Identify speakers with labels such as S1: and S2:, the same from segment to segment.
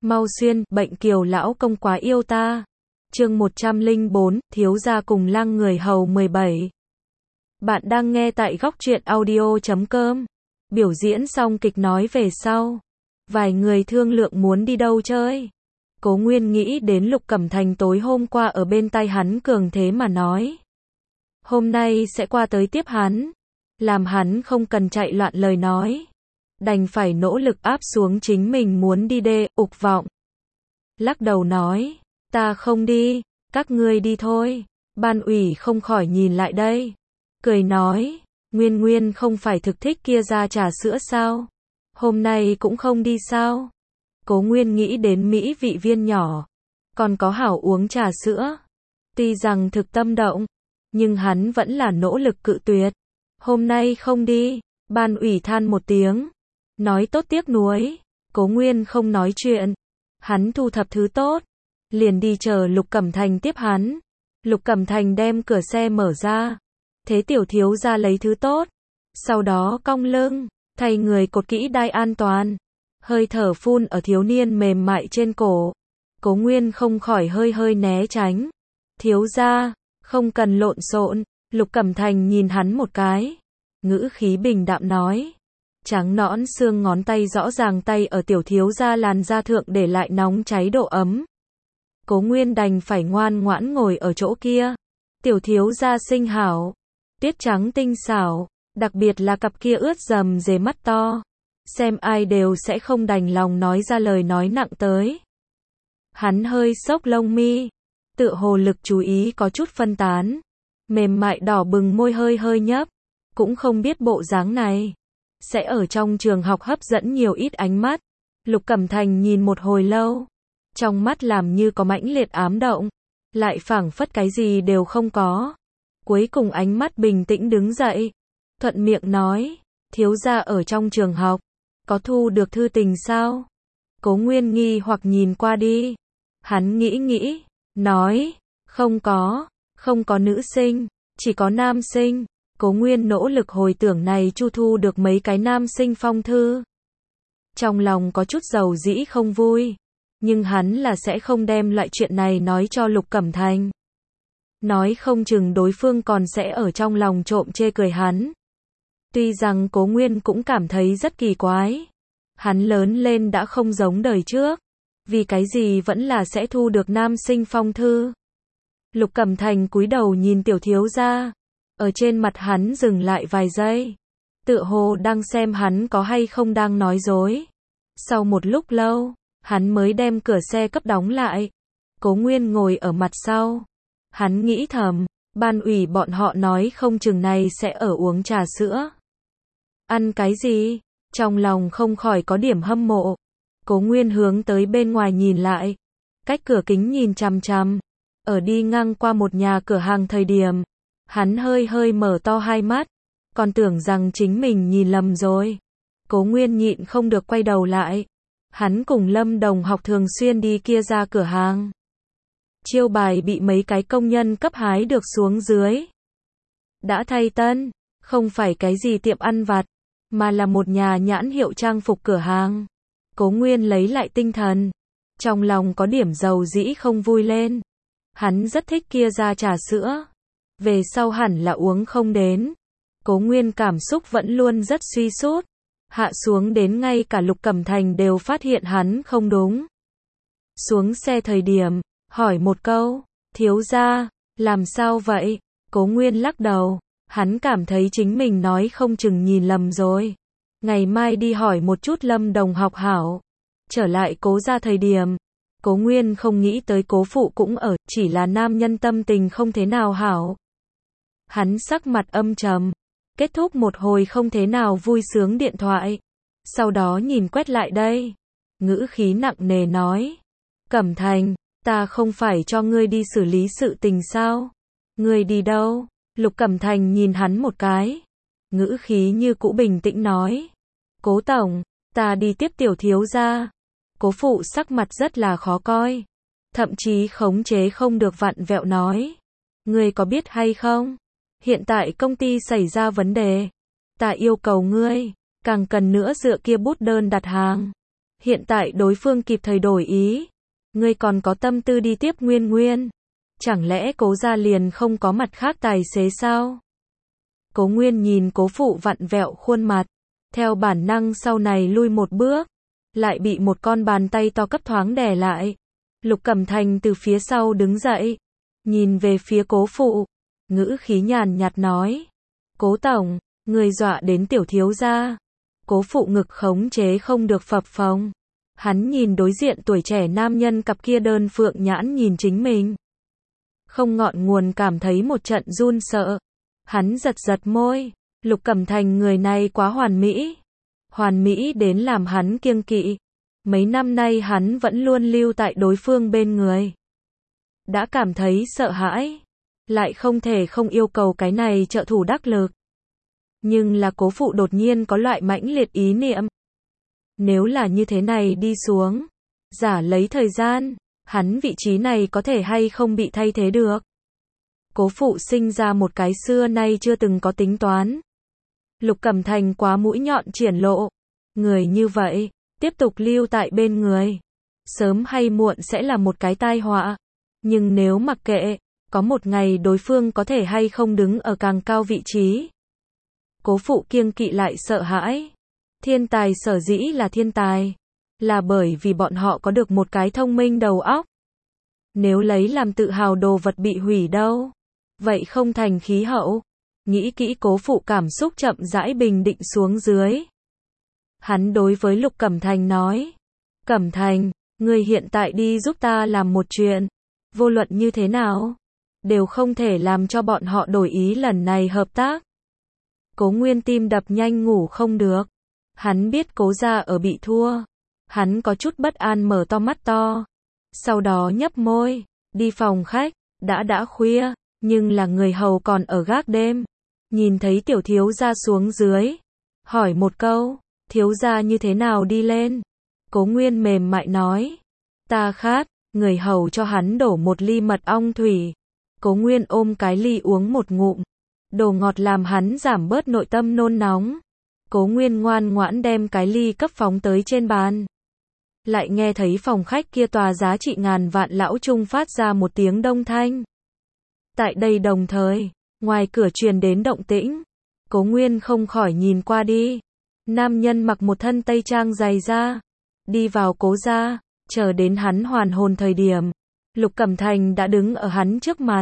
S1: Mau xuyên, bệnh kiều lão công quá yêu ta. Chương 104, thiếu gia cùng lăng người hầu 17. Bạn đang nghe tại góc truyện audio.com. Biểu diễn xong kịch nói về sau. Vài người thương lượng muốn đi đâu chơi. Cố Nguyên nghĩ đến Lục Cẩm Thành tối hôm qua ở bên tai hắn cường thế mà nói. Hôm nay sẽ qua tới tiếp hắn. Làm hắn không cần chạy loạn lời nói. Đành phải nỗ lực áp xuống chính mình muốn đi ục vọng. Lắc đầu nói, ta không đi, các ngươi đi thôi. Ban ủy không khỏi nhìn lại đây. Cười nói, Nguyên Nguyên không phải thực thích kia ra trà sữa sao? Hôm nay cũng không đi sao? Cố Nguyên nghĩ đến mỹ vị viên nhỏ. Còn có hảo uống trà sữa. Tuy rằng thực tâm động, nhưng hắn vẫn là nỗ lực cự tuyệt. Hôm nay không đi, ban ủy than một tiếng. Nói tốt tiếc nuối. Cố Nguyên không nói chuyện. Hắn thu thập thứ tốt. Liền đi chờ Lục Cẩm Thành tiếp hắn. Lục Cẩm Thành đem cửa xe mở ra. Thế tiểu thiếu gia lấy thứ tốt. Sau đó cong lưng, thay người cột kỹ đai an toàn. Hơi thở phun ở thiếu niên mềm mại trên cổ. Cố Nguyên không khỏi hơi né tránh. Thiếu gia, không cần lộn xộn. Lục Cẩm Thành nhìn hắn một cái. Ngữ khí bình đạm nói. Trắng nõn xương ngón tay rõ ràng tay ở tiểu thiếu gia làn da thượng để lại nóng cháy độ ấm. Cố Nguyên đành phải ngoan ngoãn ngồi ở chỗ kia. Tiểu thiếu gia xinh hảo, tuyết trắng tinh xảo, đặc biệt là cặp kia ướt dầm dề mắt to. Xem ai đều sẽ không đành lòng nói ra lời nói nặng tới. Hắn hơi xốc lông mi, tựa hồ lực chú ý có chút phân tán. Mềm mại đỏ bừng môi hơi nhấp, cũng không biết bộ dáng này sẽ ở trong trường học hấp dẫn nhiều ít ánh mắt. Lục Cẩm Thành nhìn một hồi lâu, trong mắt làm như có mãnh liệt ám động, lại phảng phất cái gì đều không có. Cuối cùng ánh mắt bình tĩnh đứng dậy, thuận miệng nói, thiếu gia ở trong trường học, có thu được thư tình sao? Cố Nguyên nghi hoặc nhìn qua đi. Hắn nghĩ, nói, không có nữ sinh, chỉ có nam sinh. Cố Nguyên nỗ lực hồi tưởng này chu thu được mấy cái nam sinh phong thư. Trong lòng có chút dầu dĩ không vui, nhưng hắn là sẽ không đem loại chuyện này nói cho Lục Cẩm Thành. Nói không chừng đối phương còn sẽ ở trong lòng trộm chê cười hắn. Tuy rằng Cố Nguyên cũng cảm thấy rất kỳ quái. Hắn lớn lên đã không giống đời trước. Vì cái gì vẫn là sẽ thu được nam sinh phong thư. Lục Cẩm Thành cúi đầu nhìn tiểu thiếu gia. Ở trên mặt hắn dừng lại vài giây. Tựa hồ đang xem hắn có hay không đang nói dối. Sau một lúc lâu, hắn mới đem cửa xe cấp đóng lại. Cố Nguyên ngồi ở mặt sau. Hắn nghĩ thầm, ban ủy bọn họ nói không chừng này sẽ ở uống trà sữa. Ăn cái gì? Trong lòng không khỏi có điểm hâm mộ. Cố Nguyên hướng tới bên ngoài nhìn lại. Cách cửa kính nhìn chằm chằm. Ở đi ngang qua một nhà cửa hàng thời điểm. Hắn hơi mở to hai mắt. Còn tưởng rằng chính mình nhìn lầm rồi. Cố Nguyên nhịn không được quay đầu lại. Hắn cùng Lâm đồng học thường xuyên đi kia ra cửa hàng. Chiêu bài bị mấy cái công nhân cấp hái được xuống dưới. Đã thay tân, không phải cái gì tiệm ăn vặt, mà là một nhà nhãn hiệu trang phục cửa hàng. Cố Nguyên lấy lại tinh thần. Trong lòng có điểm dầu dĩ không vui lên. Hắn rất thích kia ra trà sữa. Về sau hẳn là uống không đến. Cố Nguyên cảm xúc vẫn luôn rất suy sút. Hạ xuống đến ngay cả Lục Cẩm Thành đều phát hiện hắn không đúng. Xuống xe thời điểm, hỏi một câu, thiếu gia, làm sao vậy? Cố Nguyên lắc đầu, hắn cảm thấy chính mình nói không chừng nhìn lầm rồi. Ngày mai đi hỏi một chút Lâm đồng học hảo. Trở lại Cố ra thời điểm, Cố Nguyên không nghĩ tới Cố phụ cũng ở, chỉ là nam nhân tâm tình không thế nào hảo. Hắn sắc mặt âm trầm, kết thúc một hồi không thế nào vui sướng điện thoại. Sau đó nhìn quét lại đây. Ngữ khí nặng nề nói. Cẩm Thành, ta không phải cho ngươi đi xử lý sự tình sao? Ngươi đi đâu? Lục Cẩm Thành nhìn hắn một cái. Ngữ khí như cũ bình tĩnh nói. Cố tổng, ta đi tiếp tiểu thiếu gia. Cố phụ sắc mặt rất là khó coi. Thậm chí khống chế không được vặn vẹo nói. Ngươi có biết hay không? Hiện tại công ty xảy ra vấn đề. Ta yêu cầu ngươi, càng cần nữa dựa kia bút đơn đặt hàng. Hiện tại đối phương kịp thời đổi ý. Ngươi còn có tâm tư đi tiếp Nguyên Nguyên? Chẳng lẽ Cố gia liền không có mặt khác tài xế sao? Cố Nguyên nhìn Cố phụ vặn vẹo khuôn mặt, theo bản năng sau này lui một bước, lại bị một con bàn tay to cấp thoáng đè lại. Lục Cẩm Thành từ phía sau đứng dậy, nhìn về phía Cố phụ, ngữ khí nhàn nhạt nói: Cố tổng, người dọa đến tiểu thiếu gia. Cố phụ ngực khống chế không được phập phồng. Hắn nhìn đối diện tuổi trẻ nam nhân cặp kia đơn phượng nhãn nhìn chính mình, không ngọn nguồn cảm thấy một trận run sợ. Hắn giật giật môi, Lục Cẩm Thành người này quá hoàn mỹ. Hoàn mỹ đến làm hắn kiêng kỵ. Mấy năm nay hắn vẫn luôn lưu tại đối phương bên người. Đã cảm thấy sợ hãi, lại không thể không yêu cầu cái này trợ thủ đắc lực. Nhưng là Cố phụ đột nhiên có loại mãnh liệt ý niệm. Nếu là như thế này đi xuống, giả lấy thời gian, hắn vị trí này có thể hay không bị thay thế được. Cố phụ sinh ra một cái xưa nay chưa từng có tính toán. Lục Cẩm Thành quá mũi nhọn triển lộ. Người như vậy, tiếp tục lưu tại bên người, sớm hay muộn sẽ là một cái tai họa. Nhưng nếu mặc kệ, có một ngày đối phương có thể hay không đứng ở càng cao vị trí. Cố phụ kiêng kỵ lại sợ hãi. Thiên tài sở dĩ là thiên tài, là bởi vì bọn họ có được một cái thông minh đầu óc. Nếu lấy làm tự hào đồ vật bị hủy đâu, vậy không thành khí hậu. Nghĩ kỹ Cố phụ cảm xúc chậm rãi bình định xuống dưới. Hắn đối với Lục Cẩm Thành nói: Cẩm Thành, ngươi hiện tại đi giúp ta làm một chuyện. Vô luận như thế nào, đều không thể làm cho bọn họ đổi ý lần này hợp tác. Cố Nguyên tim đập nhanh ngủ không được. Hắn biết Cố gia ở bị thua. Hắn có chút bất an mở to mắt to. Sau đó nhấp môi, đi phòng khách. Đã khuya, nhưng là người hầu còn ở gác đêm. Nhìn thấy tiểu thiếu gia xuống dưới, hỏi một câu: thiếu gia như thế nào đi lên? Cố Nguyên mềm mại nói: ta khát. Người hầu cho hắn đổ một ly mật ong thủy. Cố Nguyên ôm cái ly uống một ngụm. Đồ ngọt làm hắn giảm bớt nội tâm nôn nóng. Cố Nguyên ngoan ngoãn đem cái ly cấp phóng tới trên bàn. Lại nghe thấy phòng khách kia tòa giá trị ngàn vạn lão trung phát ra một tiếng đông thanh. Tại đây đồng thời, ngoài cửa truyền đến động tĩnh. Cố Nguyên không khỏi nhìn qua đi. Nam nhân mặc một thân tây trang dày da, đi vào Cố gia. Chờ đến hắn hoàn hồn thời điểm, Lục Cẩm Thành đã đứng ở hắn trước mặt,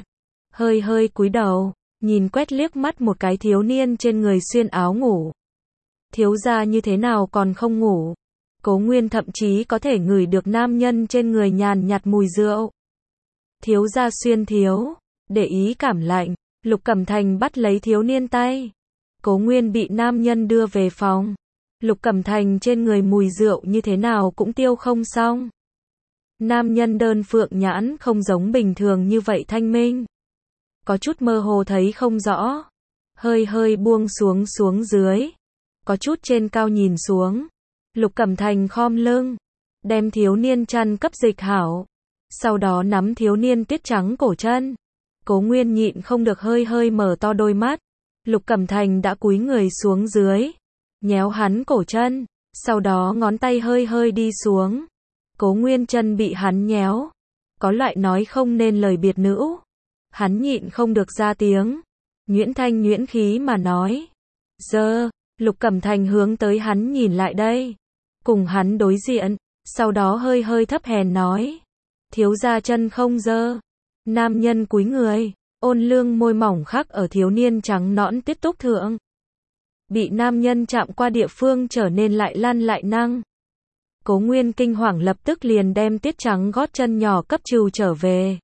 S1: hơi cúi đầu, nhìn quét liếc mắt một cái thiếu niên trên người xuyên áo ngủ. Thiếu gia như thế nào còn không ngủ? Cố Nguyên thậm chí có thể ngửi được nam nhân trên người nhàn nhạt mùi rượu. Thiếu gia xuyên thiếu, để ý cảm lạnh, Lục Cẩm Thành bắt lấy thiếu niên tay. Cố Nguyên bị nam nhân đưa về phòng. Lục Cẩm Thành trên người mùi rượu như thế nào cũng tiêu không xong. Nam nhân đơn phượng nhãn không giống bình thường như vậy thanh minh. Có chút mơ hồ thấy không rõ. Hơi buông xuống dưới. Có chút trên cao nhìn xuống. Lục Cẩm Thành khom lưng, đem thiếu niên chăn cấp dịch hảo. Sau đó nắm thiếu niên tuyết trắng cổ chân. Cố Nguyên nhịn không được hơi mở to đôi mắt. Lục Cẩm Thành đã cúi người xuống dưới, nhéo hắn cổ chân, sau đó ngón tay hơi đi xuống. Cố Nguyên chân bị hắn nhéo, có loại nói không nên lời biệt nữ. Hắn nhịn không được ra tiếng, nhuyễn thanh nhuyễn khí mà nói: dơ. Lục Cẩm Thành hướng tới hắn nhìn lại đây, cùng hắn đối diện, sau đó hơi thấp hèn nói: thiếu gia chân không dơ. Nam nhân cúi người, ôn lương môi mỏng khắc ở thiếu niên trắng nõn tuyết túc thượng. Bị nam nhân chạm qua địa phương trở nên lại lăn lại năng. Cố Nguyên kinh hoàng lập tức liền đem tuyết trắng gót chân nhỏ cấp trừ trở về.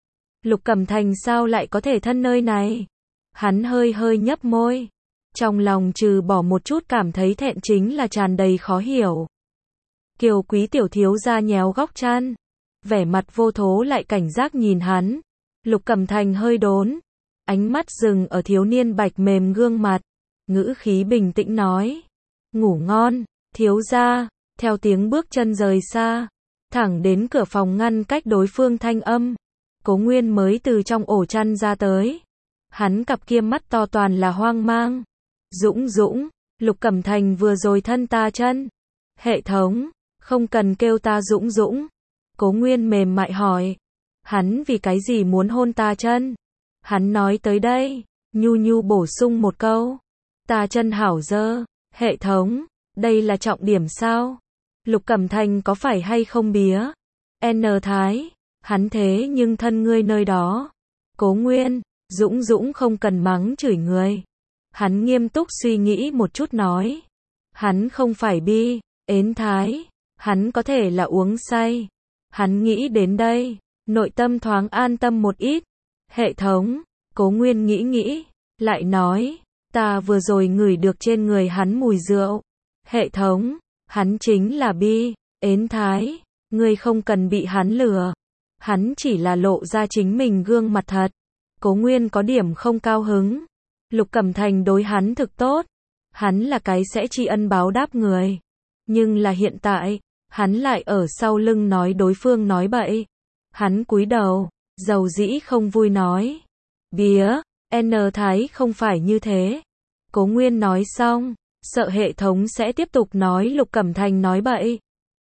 S1: Lục Cẩm Thành sao lại có thể thân nơi này? Hắn hơi nhấp môi. Trong lòng trừ bỏ một chút cảm thấy thẹn chính là tràn đầy khó hiểu. Kiều quý tiểu thiếu gia nhéo góc chăn, vẻ mặt vô thố lại cảnh giác nhìn hắn. Lục Cẩm Thành hơi đốn, ánh mắt dừng ở thiếu niên bạch mềm gương mặt, ngữ khí bình tĩnh nói: ngủ ngon, thiếu gia. Theo tiếng bước chân rời xa, thẳng đến cửa phòng ngăn cách đối phương thanh âm, Cố Nguyên mới từ trong ổ chăn ra tới. Hắn cặp kia mắt to toàn là hoang mang. Dũng, Lục Cẩm Thành vừa rồi thân ta chân. Hệ thống, Không cần kêu ta Dũng Dũng. Cố Nguyên mềm mại hỏi. Hắn vì cái gì muốn hôn ta chân? Hắn nói tới đây, nhu nhu bổ sung một câu. Ta chân hảo dơ. Hệ thống, đây là trọng điểm sao? Lục Cẩm Thành có phải hay không bía? N Thái, hắn thế nhưng thân ngươi nơi đó. Cố Nguyên, Dũng Dũng không cần mắng chửi người. Hắn nghiêm túc suy nghĩ một chút nói. Hắn không phải bi, ến thái. Hắn có thể là uống say. Hắn nghĩ đến đây, nội tâm thoáng an tâm một ít. Hệ thống, Cố Nguyên nghĩ, lại nói, ta vừa rồi ngửi được trên người hắn mùi rượu. Hệ thống, hắn chính là bi, ến thái, ngươi không cần bị hắn lừa. Hắn chỉ là lộ ra chính mình gương mặt thật. Cố Nguyên có điểm không cao hứng. Lục Cẩm Thành đối hắn thực tốt. Hắn là cái sẽ tri ân báo đáp người. Nhưng là hiện tại, hắn lại ở sau lưng nói đối phương nói bậy. Hắn cúi đầu, dầu dĩ không vui nói. Bía, N Thái không phải như thế. Cố Nguyên nói xong, sợ hệ thống sẽ tiếp tục nói Lục Cẩm Thành nói bậy.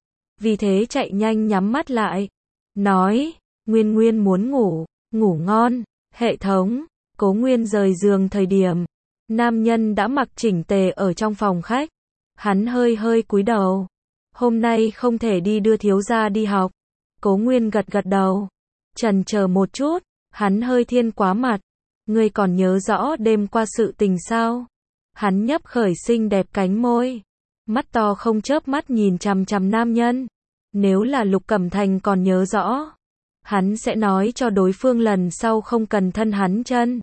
S1: Vì thế chạy nhanh nhắm mắt lại. Nói, Nguyên muốn ngủ, ngủ ngon. Hệ thống, Cố Nguyên rời giường thời điểm. Nam nhân đã mặc chỉnh tề ở trong phòng khách. Hắn hơi cúi đầu. Hôm nay không thể đi đưa thiếu gia đi học. Cố Nguyên gật đầu. Chần chờ một chút, hắn hơi thiên quá mặt. Ngươi còn nhớ rõ đêm qua sự tình sao? Hắn nhấp khởi xinh đẹp cánh môi. Mắt to không chớp mắt nhìn chằm chằm nam nhân. Nếu là Lục Cẩm Thành còn nhớ rõ, hắn sẽ nói cho đối phương lần sau không cần thân hắn chân.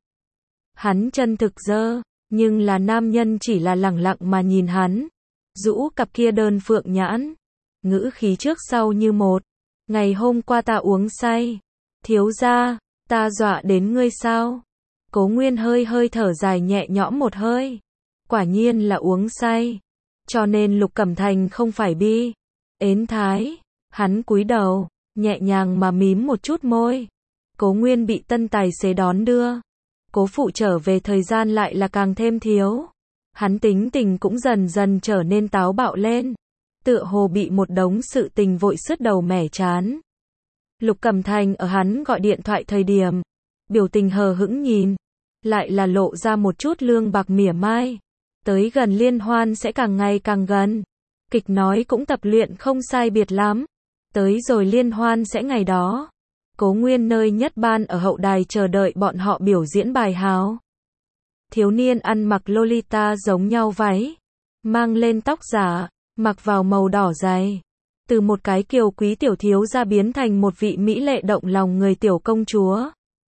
S1: Hắn chân thực dơ, nhưng là nam nhân chỉ là lẳng lặng mà nhìn hắn. Rũ cặp kia đơn phượng nhãn. Ngữ khí trước sau như một. Ngày hôm qua ta uống say. Thiếu gia, ta dọa đến ngươi sao? Cố Nguyên hơi thở dài nhẹ nhõm một hơi. Quả nhiên là uống say. Cho nên Lục Cẩm Thành không phải bi, ến thái. Hắn cúi đầu, nhẹ nhàng mà mím một chút môi. Cố Nguyên bị tân tài xế đón đưa. Cố phụ trở về thời gian lại là càng thêm thiếu. Hắn tính tình cũng dần dần trở nên táo bạo lên. Tựa hồ bị một đống sự tình vội sứt đầu mẻ chán. Lục Cẩm Thành ở hắn gọi điện thoại thời điểm, biểu tình hờ hững nhìn, lại là lộ ra một chút lương bạc mỉa mai. Tới gần liên hoan sẽ càng ngày càng gần. Kịch nói cũng tập luyện không sai biệt lắm. Tới rồi liên hoan sẽ ngày đó. Cố Nguyên nơi nhất ban ở hậu đài chờ đợi bọn họ biểu diễn bài hào. Thiếu niên ăn mặc Lolita giống nhau váy, mang lên tóc giả, mặc vào màu đỏ dày. Từ một cái kiều quý tiểu thiếu gia biến thành một vị mỹ lệ động lòng người tiểu công chúa.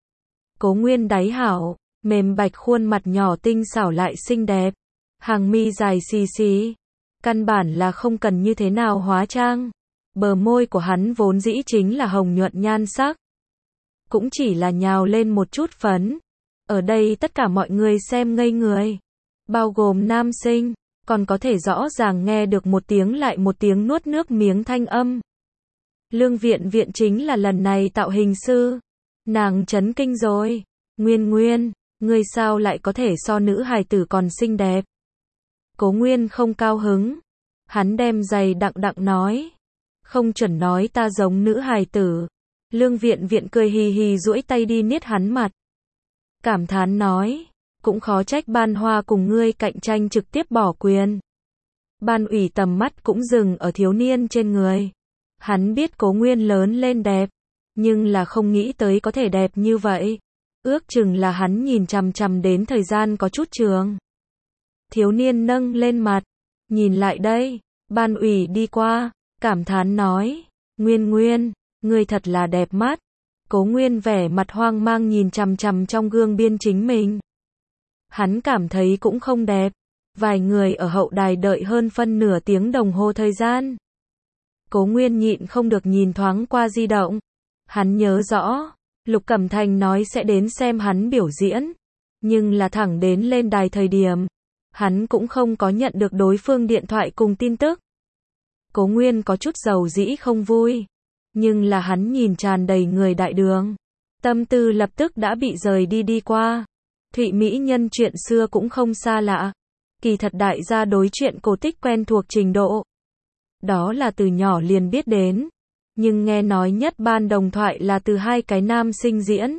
S1: Cố Nguyên đáy hảo, mềm bạch khuôn mặt nhỏ tinh xảo lại xinh đẹp. Hàng mi dài xì xì. Căn bản là không cần như thế nào hóa trang. Bờ môi của hắn vốn dĩ chính là hồng nhuận nhan sắc. Cũng chỉ là nhào lên một chút phấn. Ở đây tất cả mọi người xem ngây người. Bao gồm nam sinh, còn có thể rõ ràng nghe được một tiếng lại một tiếng nuốt nước miếng thanh âm. Lương Viện Viện chính là lần này tạo hình sư. Nàng chấn kinh rồi. Nguyên, ngươi sao lại có thể so nữ hài tử còn xinh đẹp? Cố Nguyên không cao hứng. Hắn đem giày đặng nói. Không chuẩn nói ta giống nữ hài tử. Lương Viện Viện cười hì hì duỗi tay đi niết hắn mặt. Cảm thán nói. Cũng khó trách Ban Hoa cùng ngươi cạnh tranh trực tiếp bỏ quyền. Ban ủy tầm mắt cũng dừng ở thiếu niên trên người. Hắn biết Cố Nguyên lớn lên đẹp. Nhưng là không nghĩ tới có thể đẹp như vậy. Ước chừng là hắn nhìn chằm chằm đến thời gian có chút trường. Thiếu niên nâng lên mặt. Nhìn lại đây. Ban ủy đi qua. Cảm thán nói. Nguyên, ngươi thật là đẹp mắt. Cố Nguyên vẻ mặt hoang mang nhìn chằm chằm trong gương biên chính mình. Hắn cảm thấy cũng không đẹp. Vài người ở hậu đài đợi hơn phân nửa tiếng đồng hồ thời gian. Cố Nguyên nhịn không được nhìn thoáng qua di động. Hắn nhớ rõ, Lục Cẩm Thành nói sẽ đến xem hắn biểu diễn. Nhưng là thẳng đến lên đài thời điểm, hắn cũng không có nhận được đối phương điện thoại cùng tin tức. Cố Nguyên có chút dầu dĩ không vui. Nhưng là hắn nhìn tràn đầy người đại đường. Tâm tư lập tức đã bị rời đi qua. Thụy Mỹ nhân chuyện xưa cũng không xa lạ. Kỳ thật đại gia đối chuyện cổ tích quen thuộc trình độ. đó là từ nhỏ liền biết đến. Nhưng nghe nói nhất ban đồng thoại là từ hai cái nam sinh diễn.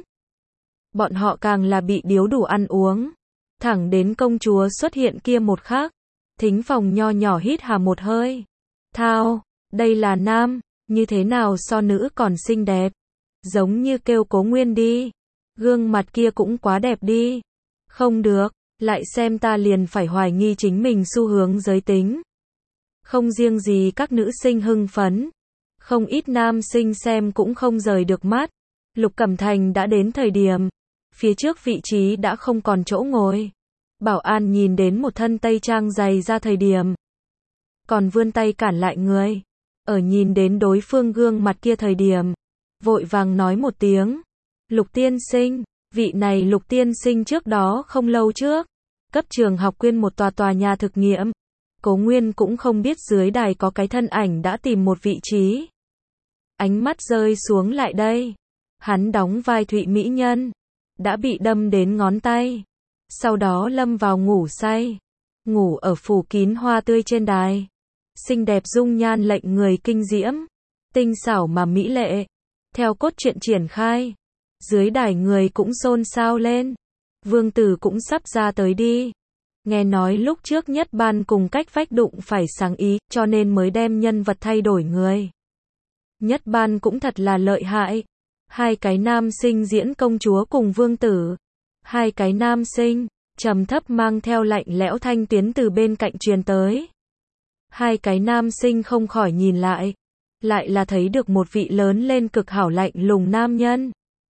S1: Bọn họ càng là bị điếu đủ ăn uống. Thẳng đến công chúa xuất hiện kia một khắc. Thính phòng nho nhỏ hít hà một hơi. Thao, đây là nam, như thế nào so nữ còn xinh đẹp. Giống như kêu Cố Nguyên đi. Gương mặt kia cũng quá đẹp đi. Không được, lại xem ta liền phải hoài nghi chính mình xu hướng giới tính. Không riêng gì các nữ sinh hưng phấn. Không ít nam sinh xem cũng không rời được mắt. Lục Cẩm Thành đã đến thời điểm. Phía trước vị trí đã không còn chỗ ngồi. Bảo an nhìn đến một thân tây trang dày ra thời điểm. Còn vươn tay cản lại người. Ở nhìn đến đối phương gương mặt kia thời điểm. Vội vàng nói một tiếng. Lục tiên sinh, vị này Lục tiên sinh trước đó không lâu trước. Cấp trường học quyên một tòa nhà thực nghiệm. Cố Nguyên cũng không biết dưới đài có cái thân ảnh đã tìm một vị trí. Ánh mắt rơi xuống lại đây. Hắn đóng vai Thụy Mỹ Nhân. Đã bị đâm đến ngón tay. Sau đó lâm vào ngủ say. Ngủ ở phủ kín hoa tươi trên đài. Xinh đẹp dung nhan lệnh người kinh diễm. Tinh xảo mà mỹ lệ. Theo cốt truyện triển khai. Dưới đài người cũng xôn xao lên. Vương Tử cũng sắp ra tới đi. Nghe nói lúc trước nhất ban cùng cách vách đụng phải sáng ý, cho nên mới đem nhân vật thay đổi người. Nhất ban cũng thật là lợi hại. Hai cái nam sinh diễn công chúa cùng Vương Tử. Hai cái nam sinh, trầm thấp mang theo lạnh lẽo thanh tuyến từ bên cạnh truyền tới. Hai cái nam sinh không khỏi nhìn lại. Lại là thấy được một vị lớn lên cực hảo lạnh lùng nam nhân.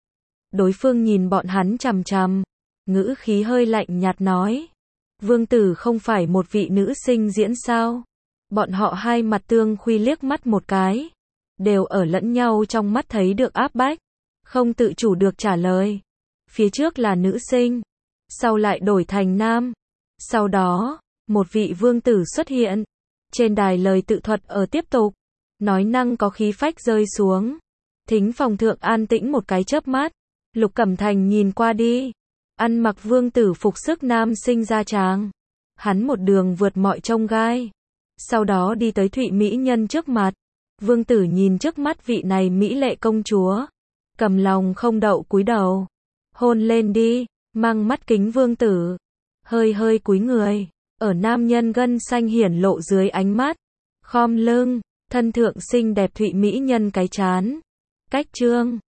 S1: Đối phương nhìn bọn hắn chằm chằm. Ngữ khí hơi lạnh nhạt nói. Vương Tử không phải một vị nữ sinh diễn sao? Bọn họ hai mặt tương khuy liếc mắt một cái. Đều ở lẫn nhau trong mắt thấy được áp bách. Không tự chủ được trả lời. Phía trước là nữ sinh. Sau lại đổi thành nam. Sau đó, một vị vương tử xuất hiện. Trên đài lời tự thuật ở tiếp tục. Nói năng có khí phách rơi xuống. Thính phòng thượng an tĩnh một cái chớp mắt. Lục Cẩm Thành nhìn qua đi. Ăn mặc vương tử phục sức nam sinh da trắng. Hắn một đường vượt mọi chông gai. Sau đó đi tới Thụy Mỹ Nhân trước mặt. Vương tử nhìn trước mắt vị này mỹ lệ công chúa. Cầm lòng không đậu cúi đầu. Hôn lên đi, mang mắt kính vương tử. Hơi hơi cúi người. Ở nam nhân gân xanh hiển lộ dưới ánh mắt. Khom lưng, thân thượng xinh đẹp Thụy Mỹ Nhân cái chán. Cách trương.